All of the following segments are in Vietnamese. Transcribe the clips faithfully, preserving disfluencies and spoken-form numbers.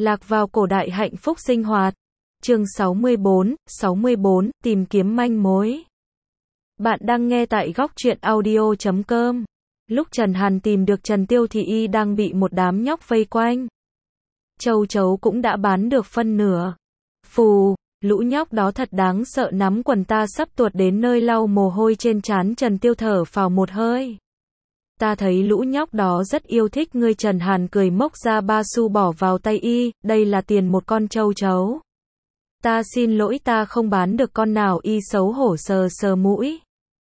Lạc vào cổ đại hạnh phúc sinh hoạt. Chương sáu mươi bốn, sáu mươi bốn, tìm kiếm manh mối. Bạn đang nghe tại góc truyện audio chấm com. Lúc Trần Hàn tìm được Trần Tiêu thì y đang bị một đám nhóc vây quanh. Châu chấu cũng đã bán được phân nửa. Phù, lũ nhóc đó thật đáng sợ, nắm quần ta sắp tuột đến nơi, lau mồ hôi trên trán. Trần Tiêu thở phào một hơi. Ta thấy lũ nhóc đó rất yêu thích ngươi. Trần Hàn cười móc ra ba xu bỏ vào tay y, đây là tiền một con châu chấu. Ta xin lỗi, ta không bán được con nào. Y xấu hổ sờ sờ mũi.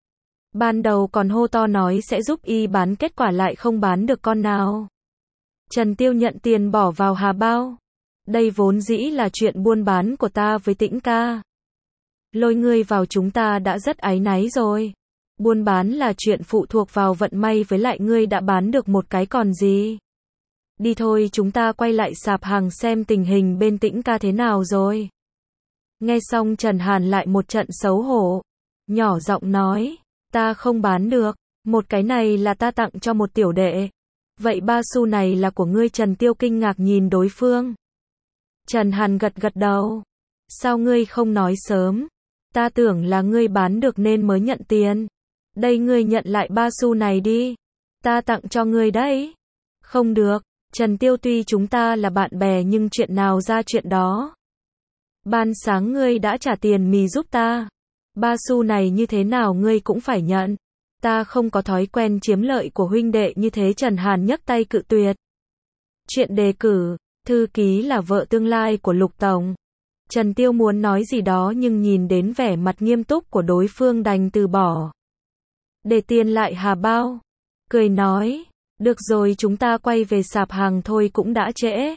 Ban đầu còn hô to nói sẽ giúp y bán, kết quả lại không bán được con nào. Trần Tiêu nhận tiền bỏ vào hà bao. Đây vốn dĩ là chuyện buôn bán của ta với Tĩnh ca. Lôi ngươi vào chúng ta đã rất áy náy rồi. Buôn bán là chuyện phụ thuộc vào vận may, với lại ngươi đã bán được một cái còn gì. Đi thôi, chúng ta quay lại sạp hàng xem tình hình bên Tĩnh ca thế nào rồi. Nghe xong Trần Hàn lại một trận xấu hổ. Nhỏ giọng nói, ta không bán được, một cái này là ta tặng cho một tiểu đệ. Vậy ba xu này là của ngươi? Trần Tiêu kinh ngạc nhìn đối phương. Trần Hàn gật gật đầu. Sao ngươi không nói sớm? Ta tưởng là ngươi bán được nên mới nhận tiền. Đây, ngươi nhận lại ba xu này đi. Ta tặng cho ngươi đấy. Không được, Trần Tiêu, tuy chúng ta là bạn bè nhưng chuyện nào ra chuyện đó. Ban sáng ngươi đã trả tiền mì giúp ta. Ba xu này như thế nào ngươi cũng phải nhận. Ta không có thói quen chiếm lợi của huynh đệ như thế. Trần Hàn nhấc tay cự tuyệt. Chuyện đề cử, thư ký là vợ tương lai của Lục Tổng. Trần Tiêu muốn nói gì đó nhưng nhìn đến vẻ mặt nghiêm túc của đối phương đành từ bỏ. Để tiền lại hà bao. Cười nói, được rồi, chúng ta quay về sạp hàng thôi, cũng đã trễ.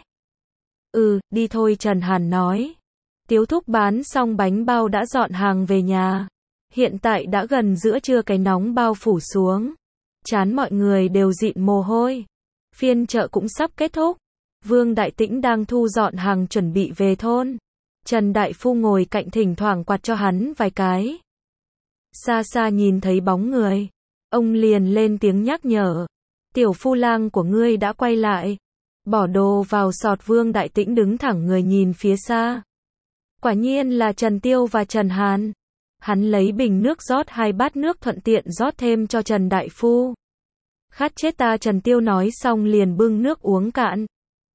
Ừ, đi thôi, Trần Hàn nói. Tiếu thúc bán xong bánh bao đã dọn hàng về nhà. Hiện tại đã gần giữa trưa, cái nóng bao phủ xuống. Trán mọi người đều dịn mồ hôi. Phiên chợ cũng sắp kết thúc. Vương Đại Tĩnh đang thu dọn hàng chuẩn bị về thôn. Trần Đại Phu ngồi cạnh thỉnh thoảng quạt cho hắn vài cái. Xa xa nhìn thấy bóng người, ông liền lên tiếng nhắc nhở. Tiểu phu lang của ngươi đã quay lại. Bỏ đồ vào sọt. Vương Đại Tĩnh đứng thẳng người nhìn phía xa. Quả nhiên là Trần Tiêu và Trần Hàn. Hắn lấy bình nước rót hai bát nước, thuận tiện rót thêm cho Trần Đại Phu. Khát chết ta, Trần Tiêu nói xong liền bưng nước uống cạn.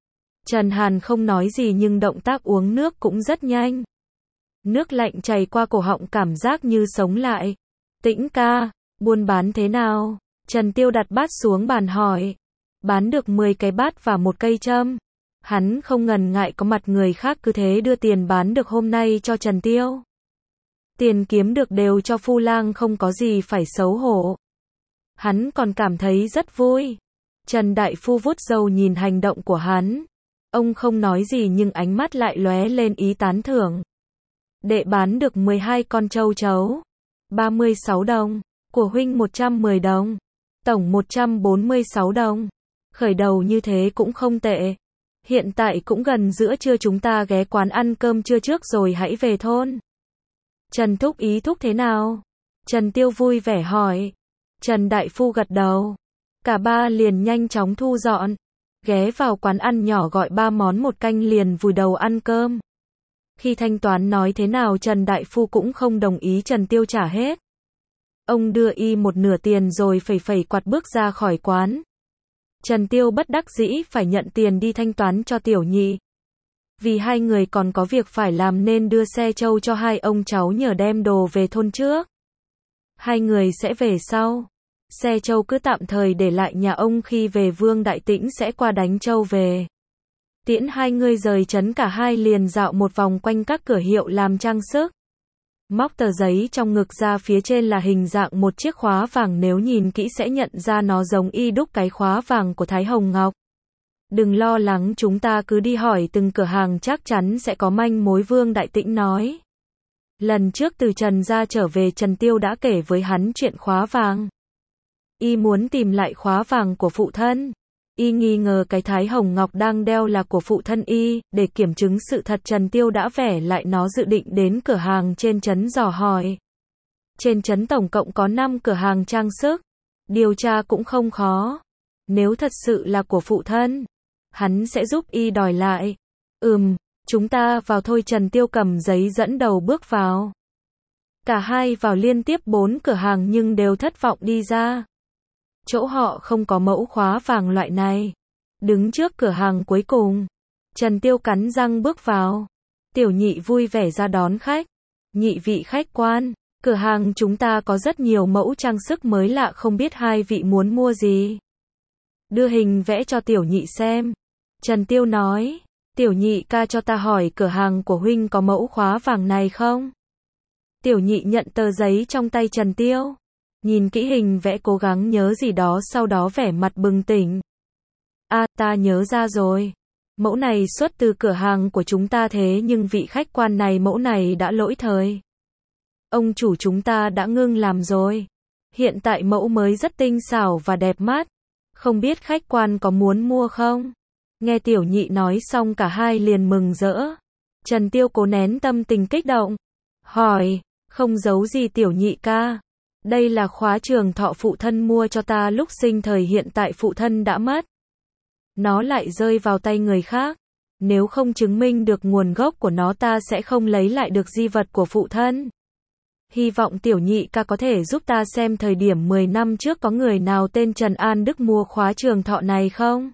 Trần Hàn không nói gì nhưng động tác uống nước cũng rất nhanh. Nước lạnh chảy qua cổ họng, cảm giác như sống lại. Tĩnh ca, buôn bán thế nào? Trần Tiêu đặt bát xuống bàn hỏi. Bán được mười cái bát và một cây châm. Hắn không ngần ngại có mặt người khác, cứ thế đưa tiền bán được hôm nay cho Trần Tiêu. Tiền kiếm được đều cho phu lang, không có gì phải xấu hổ. Hắn còn cảm thấy rất vui. Trần Đại Phu vuốt râu nhìn hành động của hắn. Ông không nói gì nhưng ánh mắt lại lóe lên ý tán thưởng. Đệ bán được mười hai con châu chấu. ba mươi sáu đồng. Của huynh một trăm mười đồng. Tổng một trăm bốn mươi sáu đồng. Khởi đầu như thế cũng không tệ. Hiện tại cũng gần giữa trưa, chúng ta ghé quán ăn cơm trưa trước rồi hãy về thôn. Trần thúc, ý thúc thế nào? Trần Tiêu vui vẻ hỏi. Trần Đại Phu gật đầu. Cả ba liền nhanh chóng thu dọn. Ghé vào quán ăn nhỏ gọi ba món một canh liền vùi đầu ăn cơm. Khi thanh toán nói thế nào Trần Đại Phu cũng không đồng ý Trần Tiêu trả hết. Ông đưa y một nửa tiền rồi phẩy phẩy quạt bước ra khỏi quán. Trần Tiêu bất đắc dĩ phải nhận tiền đi thanh toán cho tiểu nhị. Vì hai người còn có việc phải làm nên đưa xe trâu cho hai ông cháu nhờ đem đồ về thôn trước. Hai người sẽ về sau. Xe trâu cứ tạm thời để lại nhà ông, khi về Vương Đại Tĩnh sẽ qua đánh trâu về. Tiễn hai người rời trấn, cả hai liền dạo một vòng quanh các cửa hiệu làm trang sức. Móc tờ giấy trong ngực ra, phía trên là hình dạng một chiếc khóa vàng, nếu nhìn kỹ sẽ nhận ra nó giống y đúc cái khóa vàng của Thái Hồng Ngọc. Đừng lo lắng, chúng ta cứ đi hỏi từng cửa hàng chắc chắn sẽ có manh mối, Vương Đại Tĩnh nói. Lần trước từ Trần gia trở về, Trần Tiêu đã kể với hắn chuyện khóa vàng. Y muốn tìm lại khóa vàng của phụ thân. Y nghi ngờ cái Thái Hồng Ngọc đang đeo là của phụ thân y. Để kiểm chứng sự thật, Trần Tiêu đã vẽ lại nó, dự định đến cửa hàng trên trấn dò hỏi. Trên trấn tổng cộng có năm cửa hàng trang sức. Điều tra cũng không khó. Nếu thật sự là của phụ thân, hắn sẽ giúp y đòi lại. Ừm, chúng ta vào thôi. Trần Tiêu cầm giấy dẫn đầu bước vào. Cả hai vào liên tiếp bốn cửa hàng nhưng đều thất vọng đi ra. Chỗ họ không có mẫu khóa vàng loại này. Đứng trước cửa hàng cuối cùng, Trần Tiêu cắn răng bước vào. Tiểu nhị vui vẻ ra đón khách. Nhị vị khách quan, cửa hàng chúng ta có rất nhiều mẫu trang sức mới lạ, không biết hai vị muốn mua gì. Đưa hình vẽ cho tiểu nhị xem. Trần Tiêu nói, tiểu nhị ca cho ta hỏi cửa hàng của huynh có mẫu khóa vàng này không? Tiểu nhị nhận tờ giấy trong tay Trần Tiêu. Nhìn kỹ hình vẽ cố gắng nhớ gì đó, sau đó vẻ mặt bừng tỉnh. À, ta nhớ ra rồi. Mẫu này xuất từ cửa hàng của chúng ta, thế nhưng vị khách quan này mẫu này đã lỗi thời. Ông chủ chúng ta đã ngưng làm rồi. Hiện tại mẫu mới rất tinh xảo và đẹp mắt. Không biết khách quan có muốn mua không? Nghe tiểu nhị nói xong cả hai liền mừng rỡ. Trần Tiêu cố nén tâm tình kích động. Hỏi, không giấu gì tiểu nhị ca. Đây là khóa trường thọ phụ thân mua cho ta lúc sinh thời, hiện tại phụ thân đã mất. Nó lại rơi vào tay người khác. Nếu không chứng minh được nguồn gốc của nó, ta sẽ không lấy lại được di vật của phụ thân. Hy vọng tiểu nhị ca có thể giúp ta xem thời điểm mười năm trước có người nào tên Trần An Đức mua khóa trường thọ này không?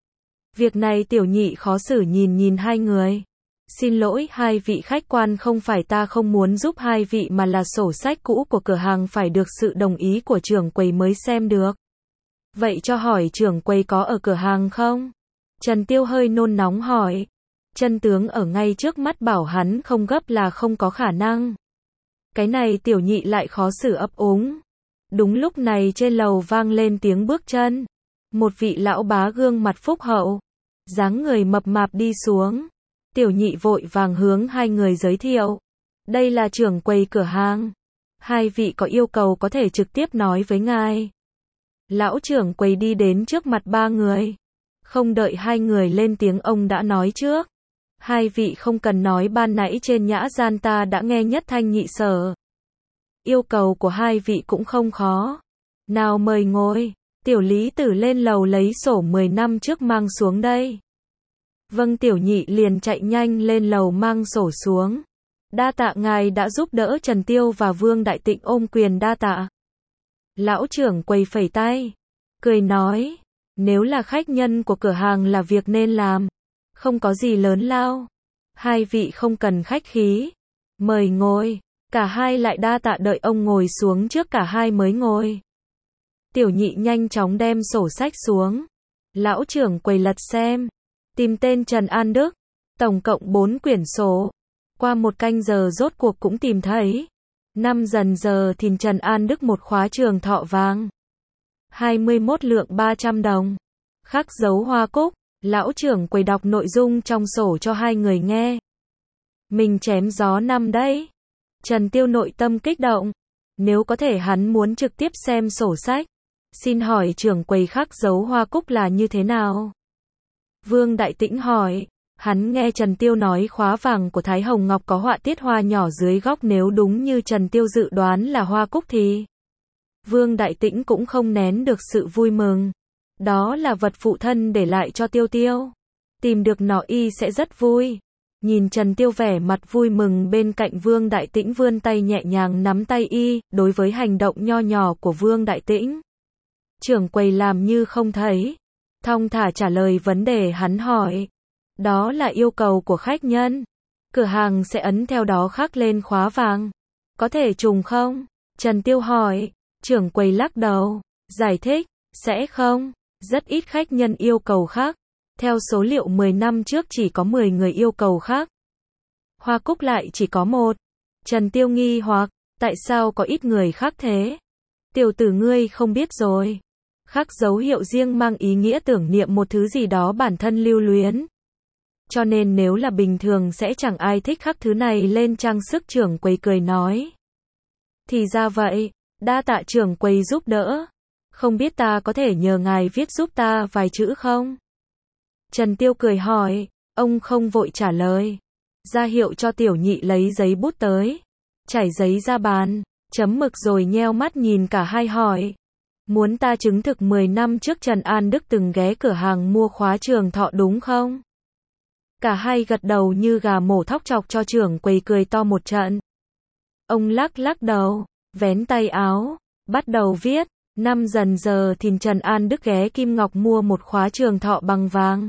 Việc này tiểu nhị khó xử nhìn nhìn hai người. Xin lỗi hai vị khách quan, không phải ta không muốn giúp hai vị mà là sổ sách cũ của cửa hàng phải được sự đồng ý của trưởng quầy mới xem được. Vậy cho hỏi trưởng quầy có ở cửa hàng không? Trần Tiêu hơi nôn nóng hỏi. Chân tướng ở ngay trước mắt, bảo hắn không gấp là không có khả năng. Cái này tiểu nhị lại khó xử ấp úng. Đúng lúc này trên lầu vang lên tiếng bước chân. Một vị lão bá gương mặt phúc hậu, dáng người mập mạp đi xuống. Tiểu nhị vội vàng hướng hai người giới thiệu. Đây là trưởng quầy cửa hàng. Hai vị có yêu cầu có thể trực tiếp nói với ngài. Lão trưởng quầy đi đến trước mặt ba người. Không đợi hai người lên tiếng, ông đã nói trước. Hai vị không cần nói, ban nãy trên nhã gian ta đã nghe nhất thanh nhị sở. Yêu cầu của hai vị cũng không khó. Nào mời ngồi. Tiểu lý tử lên lầu lấy sổ mười năm trước mang xuống đây. Vâng, tiểu nhị liền chạy nhanh lên lầu mang sổ xuống. Đa tạ ngài đã giúp đỡ. Trần Tiêu và Vương Đại Tịnh ôm quyền đa tạ. Lão trưởng quầy phẩy tay, cười nói, nếu là khách nhân của cửa hàng là việc nên làm, không có gì lớn lao. Hai vị không cần khách khí, mời ngồi. Cả hai lại đa tạ, đợi ông ngồi xuống trước cả hai mới ngồi. Tiểu nhị nhanh chóng đem sổ sách xuống. Lão trưởng quầy lật xem, tìm tên Trần An Đức, tổng cộng bốn quyển sổ. Qua một canh giờ rốt cuộc cũng tìm thấy. Năm dần giờ thì Trần An Đức một khóa trường thọ vàng. hai mươi mốt lượng ba trăm đồng. Khắc dấu hoa cúc. Lão trưởng quầy đọc nội dung trong sổ cho hai người nghe. Mình chém gió năm đấy. Trần Tiêu nội tâm kích động. Nếu có thể hắn muốn trực tiếp xem sổ sách. Xin hỏi trưởng quầy khắc dấu hoa cúc là như thế nào? Vương Đại Tĩnh hỏi. Hắn nghe Trần Tiêu nói khóa vàng của Thái Hồng Ngọc có họa tiết hoa nhỏ dưới góc, nếu đúng như Trần Tiêu dự đoán là hoa cúc thì Vương Đại Tĩnh cũng không nén được sự vui mừng. Đó là vật phụ thân để lại cho Tiêu Tiêu. Tìm được nó y sẽ rất vui. Nhìn Trần Tiêu vẻ mặt vui mừng, bên cạnh Vương Đại Tĩnh vươn tay nhẹ nhàng nắm tay y. Đối với hành động nho nhỏ của Vương Đại Tĩnh, trưởng quầy làm như không thấy, thong thả trả lời vấn đề hắn hỏi. Đó là yêu cầu của khách nhân. Cửa hàng sẽ ấn theo đó khắc lên khóa vàng. Có thể trùng không? Trần Tiêu hỏi. Trưởng quầy lắc đầu, giải thích, sẽ không. Rất ít khách nhân yêu cầu khác. Theo số liệu mười năm trước chỉ có mười người yêu cầu khác. Hoa cúc lại chỉ có một. Trần Tiêu nghi hoặc, tại sao có ít người khác thế? Tiểu tử ngươi không biết rồi. Khắc dấu hiệu riêng mang ý nghĩa tưởng niệm một thứ gì đó bản thân lưu luyến. Cho nên nếu là bình thường sẽ chẳng ai thích khắc thứ này lên trang sức. Trưởng quầy cười nói. Thì ra vậy, đa tạ trưởng quầy giúp đỡ. Không biết ta có thể nhờ ngài viết giúp ta vài chữ không? Trần Tiêu cười hỏi. Ông không vội trả lời. Ra hiệu cho tiểu nhị lấy giấy bút tới. Trải giấy ra bàn, chấm mực rồi nheo mắt nhìn cả hai hỏi. Muốn ta chứng thực mười năm trước Trần An Đức từng ghé cửa hàng mua khóa trường thọ đúng không? Cả hai gật đầu như gà mổ thóc chọc cho trưởng quầy cười to một trận. Ông lắc lắc đầu, vén tay áo, bắt đầu viết. Năm dần giờ thìn Trần An Đức ghé Kim Ngọc mua một khóa trường thọ bằng vàng.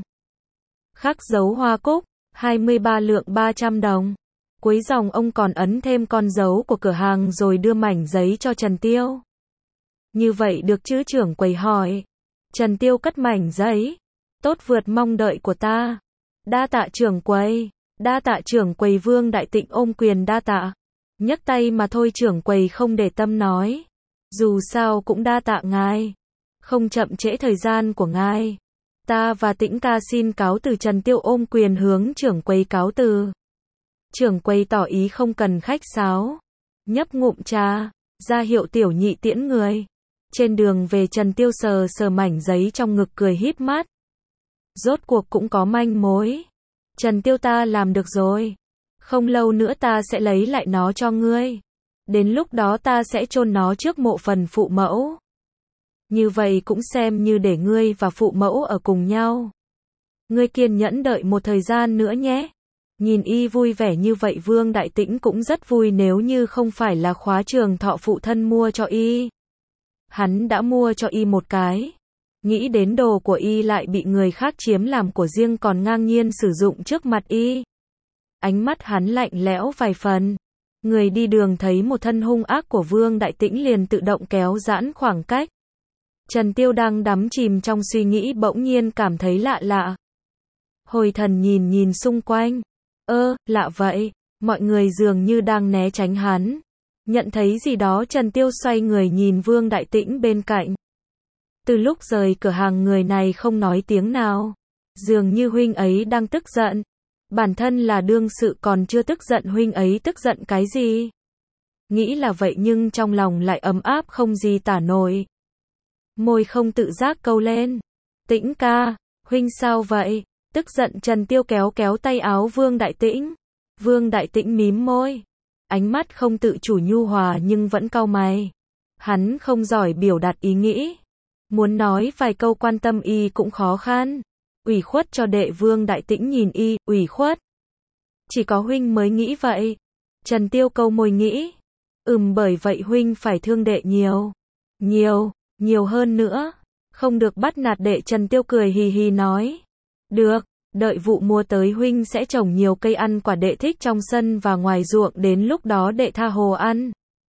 Khắc dấu hoa cúc, hai mươi ba lượng ba trăm đồng. Cuối dòng ông còn ấn thêm con dấu của cửa hàng rồi đưa mảnh giấy cho Trần Tiêu. Như vậy được chứ, trưởng quầy hỏi. Trần Tiêu cất mảnh giấy. Tốt vượt mong đợi của ta. Đa tạ trưởng quầy. Đa tạ trưởng quầy. Vương Đại Tịnh ôm quyền đa tạ. Nhấc tay mà thôi, trưởng quầy không để tâm nói. Dù sao cũng đa tạ ngài. Không chậm trễ thời gian của ngài. Ta và Tĩnh ca xin cáo từ. Trần Tiêu ôm quyền hướng trưởng quầy cáo từ. Trưởng quầy tỏ ý không cần khách sáo. Nhấp ngụm trà, ra hiệu tiểu nhị tiễn người. Trên đường về Trần Tiêu sờ sờ mảnh giấy trong ngực cười híp mắt. Rốt cuộc cũng có manh mối. Trần Tiêu, ta làm được rồi. Không lâu nữa ta sẽ lấy lại nó cho ngươi. Đến lúc đó ta sẽ chôn nó trước mộ phần phụ mẫu. Như vậy cũng xem như để ngươi và phụ mẫu ở cùng nhau. Ngươi kiên nhẫn đợi một thời gian nữa nhé. Nhìn y vui vẻ như vậy, Vương Đại Tĩnh cũng rất vui. Nếu như không phải là khóa trường thọ phụ thân mua cho y, hắn đã mua cho y một cái. Nghĩ đến đồ của y lại bị người khác chiếm làm của riêng còn ngang nhiên sử dụng trước mặt y. Ánh mắt hắn lạnh lẽo vài phần. Người đi đường thấy một thân hung ác của Vương Đại Tĩnh liền tự động kéo giãn khoảng cách. Trần Tiêu đang đắm chìm trong suy nghĩ bỗng nhiên cảm thấy lạ lạ. Hồi thần nhìn nhìn xung quanh. Ơ, lạ vậy, mọi người dường như đang né tránh hắn. Nhận thấy gì đó, Trần Tiêu xoay người nhìn Vương Đại Tĩnh bên cạnh. Từ lúc rời cửa hàng, người này không nói tiếng nào. Dường như huynh ấy đang tức giận. Bản thân là đương sự còn chưa tức giận, huynh ấy tức giận cái gì? Nghĩ là vậy nhưng trong lòng lại ấm áp không gì tả nổi. Môi không tự giác câu lên. Tĩnh ca, huynh sao vậy? Tức giận. Trần Tiêu kéo kéo tay áo Vương Đại Tĩnh. Vương Đại Tĩnh mím môi. Ánh mắt không tự chủ nhu hòa nhưng vẫn cau mày. Hắn không giỏi biểu đạt ý nghĩ. Muốn nói vài câu quan tâm y cũng khó khăn. Ủy khuất cho đệ. Vương Đại Tĩnh nhìn y, ủy khuất. Chỉ có huynh mới nghĩ vậy. Trần Tiêu câu môi nghĩ. Ừm, bởi vậy huynh phải thương đệ nhiều. Nhiều, nhiều hơn nữa. Không được bắt nạt đệ. Trần Tiêu cười hì hì nói. Được, đợi vụ mùa tới huynh sẽ trồng nhiều cây ăn quả đệ thích trong sân và ngoài ruộng, đến lúc đó đệ tha hồ ăn.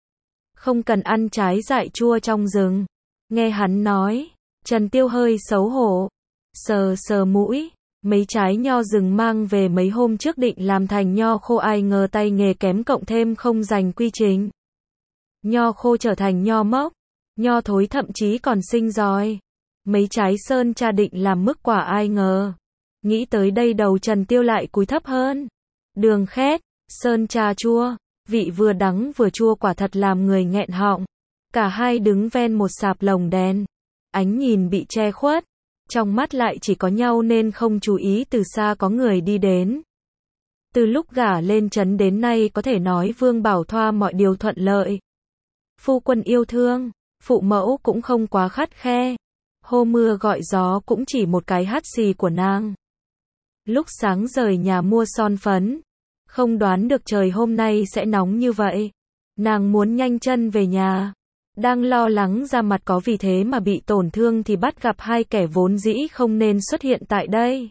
Không cần ăn trái dại chua trong rừng. Nghe hắn nói, Trần Tiêu hơi xấu hổ. Sờ sờ mũi, mấy trái nho rừng mang về mấy hôm trước định làm thành nho khô, ai ngờ tay nghề kém cộng thêm không dành quy trình. Nho khô trở thành nho mốc, nho thối thậm chí còn sinh giòi. Mấy trái sơn cha định làm mức quả, ai ngờ. Nghĩ tới đây đầu Trần Tiêu lại cúi thấp hơn. Đường khét, sơn trà chua, vị vừa đắng vừa chua quả thật làm người nghẹn họng. Cả hai đứng ven một sạp lồng đèn. Ánh nhìn bị che khuất. Trong mắt lại chỉ có nhau nên không chú ý từ xa có người đi đến. Từ lúc gả lên trấn đến nay có thể nói Vương Bảo Thoa mọi điều thuận lợi. Phu quân yêu thương, phụ mẫu cũng không quá khắt khe. Hô mưa gọi gió cũng chỉ một cái hắt xì của nàng. Lúc sáng rời nhà mua son phấn, không đoán được trời hôm nay sẽ nóng như vậy. Nàng muốn nhanh chân về nhà. Đang lo lắng da mặt có vì thế mà bị tổn thương thì bắt gặp hai kẻ vốn dĩ không nên xuất hiện tại đây.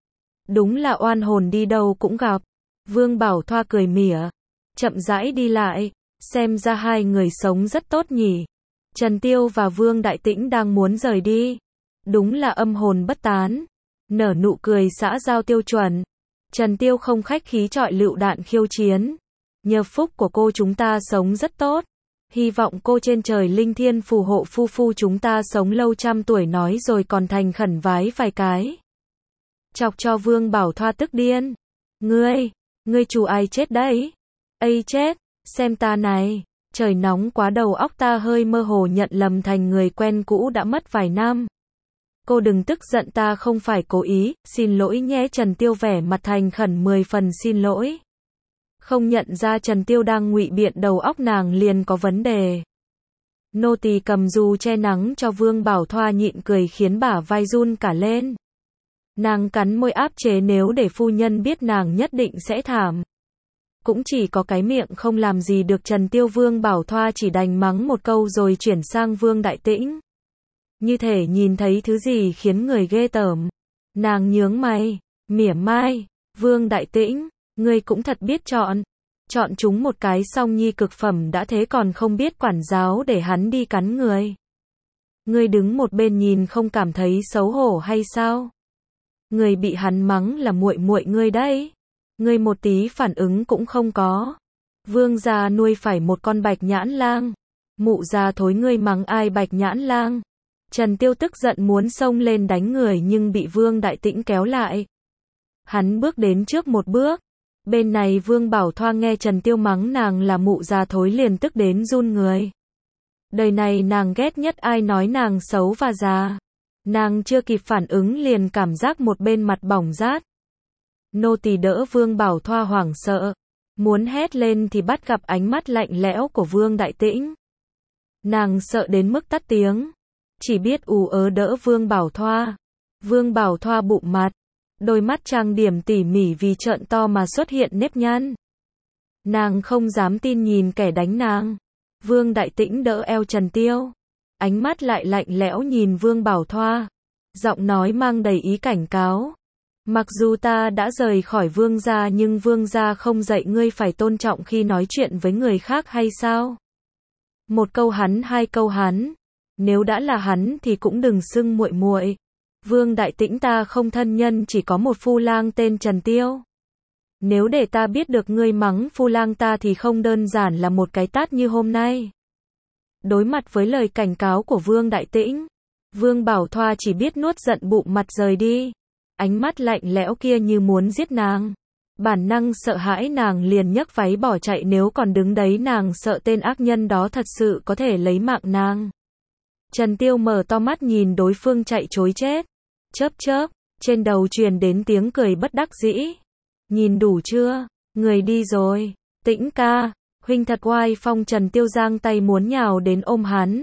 Đúng là oan hồn đi đâu cũng gặp. Vương Bảo Thoa cười mỉa, chậm rãi đi lại, xem ra hai người sống rất tốt nhỉ. Trần Tiêu và Vương Đại Tĩnh đang muốn rời đi. Đúng là âm hồn bất tán. Nở nụ cười xã giao tiêu chuẩn. Trần Tiêu không khách khí chọi lựu đạn khiêu chiến. Nhờ phúc của cô chúng ta sống rất tốt. Hy vọng cô trên trời linh thiên phù hộ phu phu chúng ta sống lâu trăm tuổi, nói rồi còn thành khẩn vái vài cái. Chọc cho Vương Bảo Thoa tức điên. Ngươi, ngươi chủ ai chết đấy? Ây chết, xem ta này. Trời nóng quá đầu óc ta hơi mơ hồ, nhận lầm thành người quen cũ đã mất vài năm. Cô đừng tức giận, ta không phải cố ý, xin lỗi nhé. Trần Tiêu vẻ mặt thành khẩn mười phần xin lỗi. Không nhận ra Trần Tiêu đang ngụy biện, đầu óc nàng liền có vấn đề. Nô tỳ cầm dù che nắng cho Vương Bảo Thoa nhịn cười khiến bả vai run cả lên. Nàng cắn môi áp chế nếu để phu nhân biết nàng nhất định sẽ thảm. Cũng chỉ có cái miệng không làm gì được Trần Tiêu. Vương Bảo Thoa chỉ đành mắng một câu rồi chuyển sang Vương Đại Tĩnh. Như thể nhìn thấy thứ gì khiến người ghê tởm. Nàng nhướng mày, mỉa mai, Vương Đại Tĩnh, ngươi cũng thật biết chọn. Chọn chúng một cái song nhi cực phẩm đã thế còn không biết quản giáo để hắn đi cắn người. Ngươi đứng một bên nhìn không cảm thấy xấu hổ hay sao? Người bị hắn mắng là muội muội ngươi đấy. Ngươi một tí phản ứng cũng không có. Vương gia nuôi phải một con bạch nhãn lang. Mụ già thối, ngươi mắng ai bạch nhãn lang? Trần Tiêu tức giận muốn xông lên đánh người nhưng bị Vương Đại Tĩnh kéo lại. Hắn bước đến trước một bước. Bên này Vương Bảo Thoa nghe Trần Tiêu mắng nàng là mụ già thối liền tức đến run người. Đời này nàng ghét nhất ai nói nàng xấu và già. Nàng chưa kịp phản ứng liền cảm giác một bên mặt bỏng rát. Nô tỳ đỡ Vương Bảo Thoa hoảng sợ. Muốn hét lên thì bắt gặp ánh mắt lạnh lẽo của Vương Đại Tĩnh. Nàng sợ đến mức tắt tiếng. Chỉ biết ù ớ đỡ Vương Bảo Thoa. Vương Bảo Thoa bụng mặt. Đôi mắt trang điểm tỉ mỉ vì trợn to mà xuất hiện nếp nhăn. Nàng không dám tin nhìn kẻ đánh nàng. Vương Đại Tĩnh đỡ eo Trần Tiêu. Ánh mắt lại lạnh lẽo nhìn Vương Bảo Thoa. Giọng nói mang đầy ý cảnh cáo. Mặc dù ta đã rời khỏi Vương gia nhưng Vương gia không dạy ngươi phải tôn trọng khi nói chuyện với người khác hay sao? Một câu hắn hai câu hắn. Nếu đã là hắn thì cũng đừng xưng muội muội. Vương Đại Tĩnh, ta không thân nhân, chỉ có một phu lang tên Trần Tiêu. Nếu để ta biết được ngươi mắng phu lang ta thì không đơn giản là một cái tát như hôm nay. Đối mặt với lời cảnh cáo của Vương Đại Tĩnh, Vương Bảo Thoa chỉ biết nuốt giận bụng mặt rời đi. Ánh mắt lạnh lẽo kia như muốn giết nàng. Bản năng sợ hãi nàng liền nhấc váy bỏ chạy, nếu còn đứng đấy nàng sợ tên ác nhân đó thật sự có thể lấy mạng nàng. Trần Tiêu mở to mắt nhìn đối phương chạy trối chết. Chớp chớp, trên đầu truyền đến tiếng cười bất đắc dĩ. Nhìn đủ chưa? Người đi rồi. Tĩnh ca, huynh thật oai phong. Trần Tiêu giang tay muốn nhào đến ôm hắn.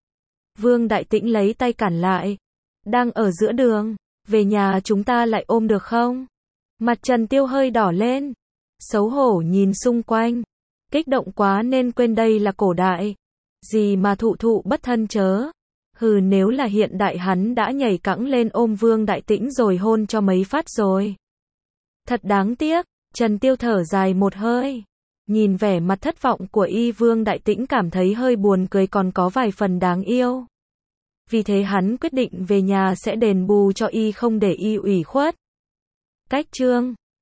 Vương Đại Tĩnh lấy tay cản lại. Đang ở giữa đường, về nhà chúng ta lại ôm được không? Mặt Trần Tiêu hơi đỏ lên. Xấu hổ nhìn xung quanh. Kích động quá nên quên đây là cổ đại. Gì mà thụ thụ bất thân chớ. Hừ, nếu là hiện đại hắn đã nhảy cẫng lên ôm Vương Đại Tĩnh rồi hôn cho mấy phát rồi. Thật đáng tiếc. Trần Tiêu thở dài một hơi. Nhìn vẻ mặt thất vọng của y, Vương Đại Tĩnh cảm thấy hơi buồn cười còn có vài phần đáng yêu. Vì thế hắn quyết định về nhà sẽ đền bù cho y, không để y ủy khuất. Cách chương